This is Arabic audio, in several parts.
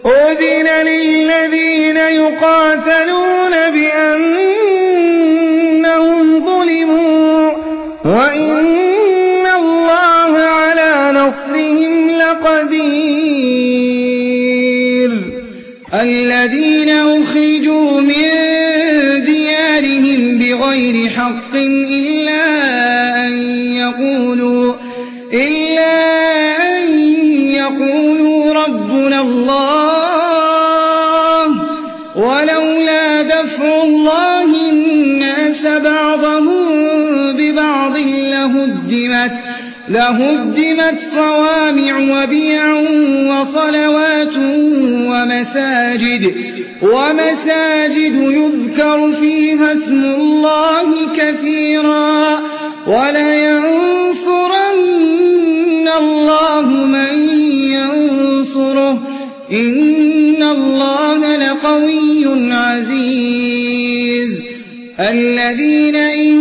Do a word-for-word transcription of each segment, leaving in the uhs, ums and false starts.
أذن للذين يقاتلون بأنهم ظلموا وإن الله على نصرهم لقدير الذين أخرجوا من ديارهم بغير حق إلا أن يقولوا إلا أن يقولوا ربنا الله ولولا دفع الله الناس بعضهم ببعض لهدمت لهدمت صوامع وبيع وصلوات ومساجد ومساجد يذكر فيها اسم الله كثيرا ولينصرن الله من ينصره إن الله لقوي عزيز الذين إن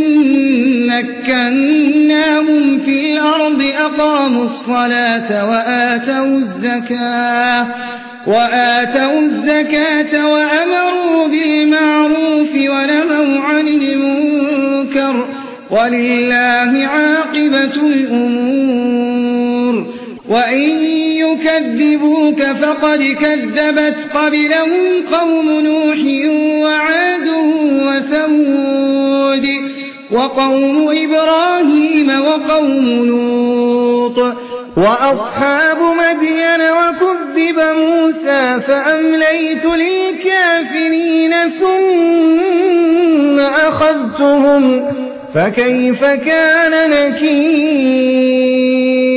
مكناهم في الأرض أقاموا الصلاة وآتوا الزكاة وآتوا الزكاة وأمروا بالمعروف ونهوا عن المنكر ولله عاقبة الأمور وإن يكذبوك فقد كذبت قبلهم قوم نوح وعاد وثمود وقوم إبراهيم وقوم لوط وأصحاب مدين وكذب موسى فأمليت للكافرين ثم أخذتهم فكيف كان نكير